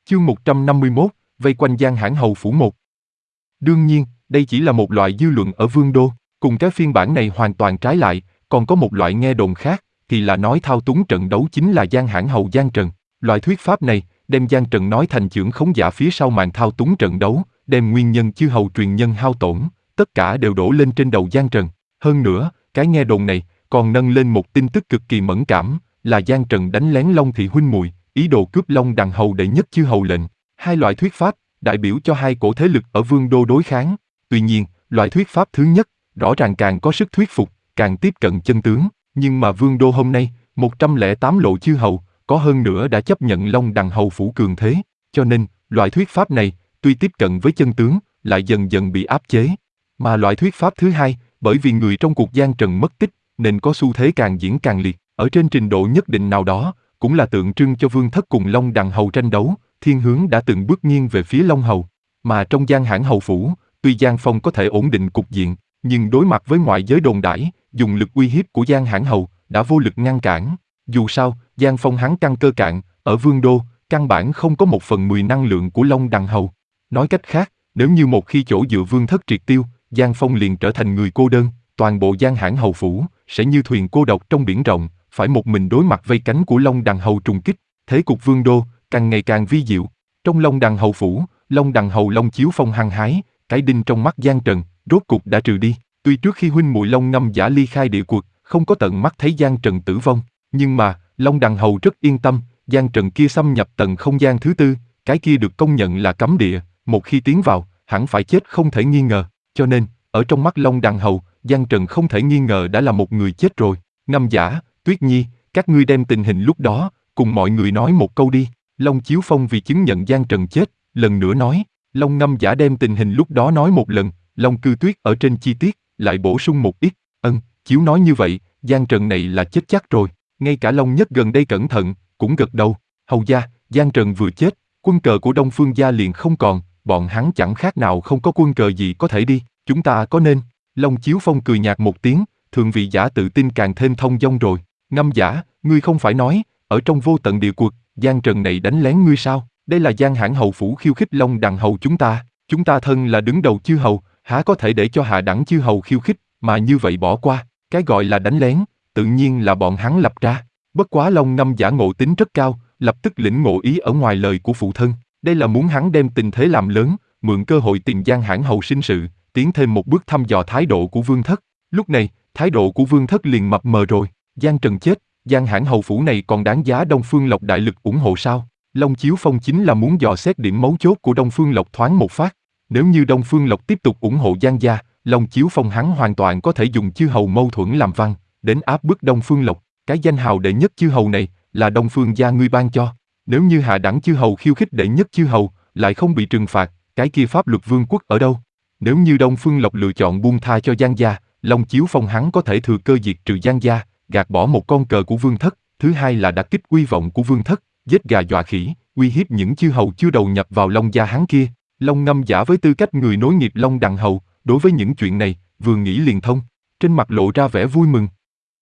Chương 151, vây quanh Giang Hãn Hầu Phủ 1. Đương nhiên, đây chỉ là một loại dư luận ở Vương Đô, cùng cái phiên bản này hoàn toàn trái lại, còn có một loại nghe đồn khác, thì là nói thao túng trận đấu chính là Giang Hãn Hầu Giang Trần. Loại thuyết pháp này, đem Giang Trần nói thành chưởng khống giả phía sau màn thao túng trận đấu, đem nguyên nhân chư hầu truyền nhân hao tổn, tất cả đều đổ lên trên đầu Giang Trần. Hơn nữa, cái nghe đồn này, còn nâng lên một tin tức cực kỳ mẫn cảm, là Giang Trần đánh lén Long Thị huynh muội, ý đồ cướp Long Đằng Hầu đệ nhất chư hầu lệnh. Hai loại thuyết pháp, đại biểu cho hai cổ thế lực ở Vương Đô đối kháng. Tuy nhiên, loại thuyết pháp thứ nhất, rõ ràng càng có sức thuyết phục, càng tiếp cận chân tướng. Nhưng mà Vương Đô hôm nay, 108 lộ chư hầu, có hơn nữa đã chấp nhận Long Đằng Hầu phủ cường thế. Cho nên, loại thuyết pháp này, tuy tiếp cận với chân tướng, lại dần dần bị áp chế. Mà loại thuyết pháp thứ hai, bởi vì người trong cuộc Giang Trần mất tích, nên có xu thế càng diễn càng liệt. Ở trên trình độ nhất định nào đó, cũng là tượng trưng cho Vương Thất cùng Long Đằng Hầu tranh đấu, thiên hướng đã từng bước nghiêng về phía Long Hầu. Mà trong Giang Hãn Hầu phủ, tuy Giang Phong có thể ổn định cục diện, nhưng đối mặt với ngoại giới đồn đãi, dùng lực uy hiếp của Giang Hãn Hầu đã vô lực ngăn cản. Dù sao, Giang Phong hắn căn cơ cạn, ở Vương Đô, căn bản không có 1/10 năng lượng của Long Đằng Hầu. Nói cách khác, nếu như một khi chỗ dựa Vương Thất triệt tiêu, Giang Phong liền trở thành người cô đơn, toàn bộ Giang Hãn Hầu phủ sẽ như thuyền cô độc trong biển rộng, phải một mình đối mặt vây cánh của Long Đằng Hầu trùng kích. Thế cục Vương Đô càng ngày càng vi diệu. Trong Long Đằng Hầu phủ, Long Đằng Hầu Long Chiếu Phong hăng hái, cái đinh trong mắt Giang Trần rốt cục đã trừ đi. Tuy trước khi huynh muội Long Ngâm Giả ly khai địa cuộc, không có tận mắt thấy Giang Trần tử vong, nhưng mà Long Đằng Hầu rất yên tâm, Giang Trần kia xâm nhập tầng không gian thứ tư, cái kia được công nhận là cấm địa, một khi tiến vào, hẳn phải chết không thể nghi ngờ. Cho nên, ở trong mắt Long Đằng Hầu, Giang Trần không thể nghi ngờ đã là một người chết rồi. Ngâm Giả, Tuyết Nhi, các ngươi đem tình hình lúc đó cùng mọi người nói một câu đi. Long Chiếu Phong vì chứng nhận Giang Trần chết, lần nữa nói. Long Ngâm Giả đem tình hình lúc đó nói một lần, Long Cư Tuyết ở trên chi tiết lại bổ sung một ít. Chiếu nói như vậy, Giang Trần này là chết chắc rồi. Ngay cả Long Nhất gần đây cẩn thận cũng gật đầu. Hầu gia, Giang Trần vừa chết, quân cờ của Đông Phương gia liền không còn, bọn hắn chẳng khác nào không có quân cờ gì có thể đi. Chúng ta có nên? Long Chiếu Phong cười nhạt một tiếng, thượng vị giả tự tin càng thêm thông dong rồi. Ngâm Giả, ngươi không phải nói, ở trong vô tận địa cuộc, Giang Trần này đánh lén ngươi sao? Đây là Giang Hãn Hầu phủ khiêu khích Long Đằng Hầu chúng ta thân là đứng đầu chư hầu, há có thể để cho hạ đẳng chư hầu khiêu khích, mà như vậy bỏ qua. Cái gọi là đánh lén, tự nhiên là bọn hắn lập ra. Bất quá Long Ngâm Giả ngộ tính rất cao, lập tức lĩnh ngộ ý ở ngoài lời của phụ thân. Đây là muốn hắn đem tình thế làm lớn, mượn cơ hội tìm Giang Hãn Hầu sinh sự, tiến thêm một bước thăm dò thái độ của Vương Thất. Lúc này, thái độ của Vương Thất liền mập mờ rồi. Giang Trần chết, Giang Hãn Hầu phủ này còn đáng giá Đông Phương Lộc đại lực ủng hộ sao? Long Chiếu Phong chính là muốn dò xét điểm mấu chốt của Đông Phương Lộc thoáng một phát. Nếu như Đông Phương Lộc tiếp tục ủng hộ Giang gia, Long Chiếu Phong hắn hoàn toàn có thể dùng chư hầu mâu thuẫn làm văn, đến áp bức Đông Phương Lộc. Cái danh hào đệ nhất chư hầu này là Đông Phương gia ngươi ban cho. Nếu như hạ đẳng chư hầu khiêu khích đệ nhất chư hầu, lại không bị trừng phạt, cái kia pháp luật vương quốc ở đâu? Nếu như Đông Phương Lộc lựa chọn buông tha cho Giang gia, Long Chiếu Phong hắn có thể thừa cơ diệt trừ Giang gia, gạt bỏ một con cờ của Vương Thất. Thứ hai là đả kích uy vọng của Vương Thất, giết gà dọa khỉ, uy hiếp những chư hầu chưa đầu nhập vào Long gia hắn kia. Long Ngâm Giả với tư cách người nối nghiệp Long Đằng Hầu, đối với những chuyện này, vừa nghĩ liền thông, trên mặt lộ ra vẻ vui mừng.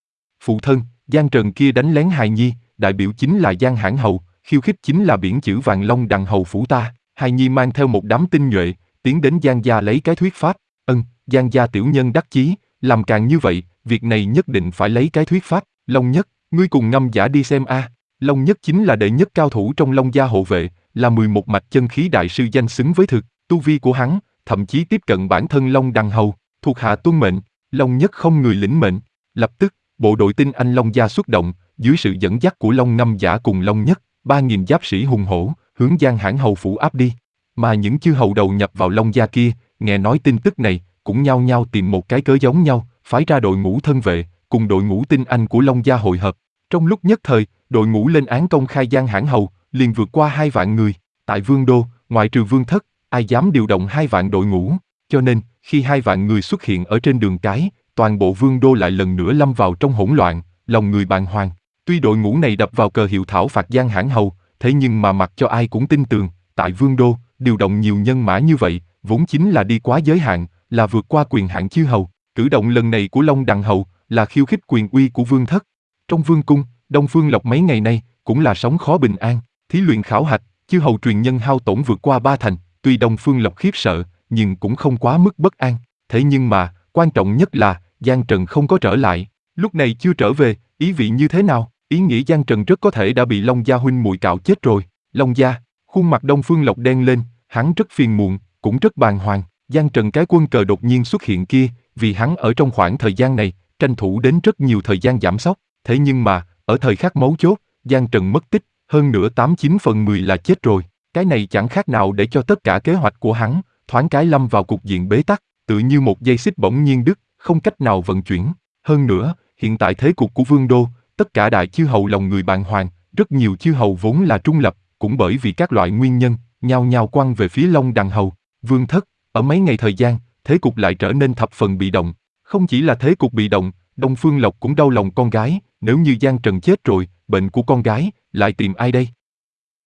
Phụ thân, Giang Trần kia đánh lén hài nhi, đại biểu chính là Giang Hãn Hầu, khiêu khích chính là biển chữ vàng Long Đằng Hầu phủ ta. Hài nhi mang theo một đám tinh nhuệ, tiến đến Giang gia lấy cái thuyết pháp. Giang gia tiểu nhân đắc chí, làm càng như vậy, việc này nhất định phải lấy cái thuyết pháp. Long Nhất, ngươi cùng Ngâm Giả đi xem a. Long Nhất chính là đệ nhất cao thủ trong Long gia hộ vệ, là 11 mạch chân khí đại sư danh xứng với thực. Tu vi của hắn, thậm chí tiếp cận bản thân Long Đằng Hầu. Thuộc hạ tuân mệnh. Long Nhất không người lĩnh mệnh. Lập tức, bộ đội tinh anh Long gia xuất động, dưới sự dẫn dắt của Long Ngâm Giả cùng Long Nhất, 3.000 giáp sĩ hùng hổ, hướng Giang Hãn Hầu phủ áp đi. Mà những chư hầu đầu nhập vào Long gia kia, nghe nói tin tức này, cũng nhao nhao tìm một cái cớ giống nhau, phái ra đội ngũ thân vệ, cùng đội ngũ tinh anh của Long gia hội hợp. Trong lúc nhất thời, đội ngũ lên án công khai Giang Hãn Hầu, liền vượt qua 2 vạn người. Tại Vương Đô, ngoại trừ Vương Thất, ai dám điều động 2 vạn đội ngũ, cho nên, khi 2 vạn người xuất hiện ở trên đường cái, toàn bộ Vương Đô lại lần nữa lâm vào trong hỗn loạn, lòng người bàng hoàng. Tuy đội ngũ này đập vào cờ hiệu thảo phạt Giang Hãn Hầu, thế nhưng mà mặc cho ai cũng tin tưởng, tại Vương Đô, điều động nhiều nhân mã như vậy, vốn chính là đi quá giới hạn, là vượt qua quyền hạn chư hầu. Cử động lần này của Long Đằng Hầu là khiêu khích quyền uy của Vương Thất. Trong Vương cung, Đông Phương Lộc mấy ngày nay cũng là sống khó bình an. Thí luyện khảo hạch, Chư hầu truyền nhân hao tổn vượt qua 3 thành, tuy Đông Phương Lộc khiếp sợ, nhưng cũng không quá mức bất an. Thế nhưng mà, quan trọng nhất là, Giang Trần không có trở lại. Lúc này chưa trở về, ý vị như thế nào? Ý nghĩa Giang Trần rất có thể đã bị Long Gia huynh muội cạo chết rồi. Long Gia, khuôn mặt Đông Phương Lộc đen lên, hắn rất phiền muộn, cũng rất bàng hoàng. Giang Trần cái quân cờ đột nhiên xuất hiện kia, vì hắn ở trong khoảng thời gian này, tranh thủ đến rất nhiều thời gian giảm sóc. Thế nhưng mà, ở thời khắc mấu chốt, Giang Trần mất tích, hơn nữa 89/10 là chết rồi. Cái này chẳng khác nào để cho tất cả kế hoạch của hắn, thoáng cái lâm vào cục diện bế tắc, tự như một dây xích bỗng nhiên đứt, không cách nào vận chuyển. Hơn nữa, hiện tại thế cục của Vương Đô, tất cả đại chư hầu lòng người bàng hoàng, rất nhiều chư hầu vốn là trung lập, cũng bởi vì các loại nguyên nhân, nhao nhao quăng về phía Long Đằng hầu. Vương thất, ở mấy ngày thời gian, thế cục lại trở nên thập phần bị động. Không chỉ là thế cục bị động, Đông Phương Lộc cũng đau lòng con gái, nếu như Giang Trần chết rồi, bệnh của con gái, lại tìm ai đây?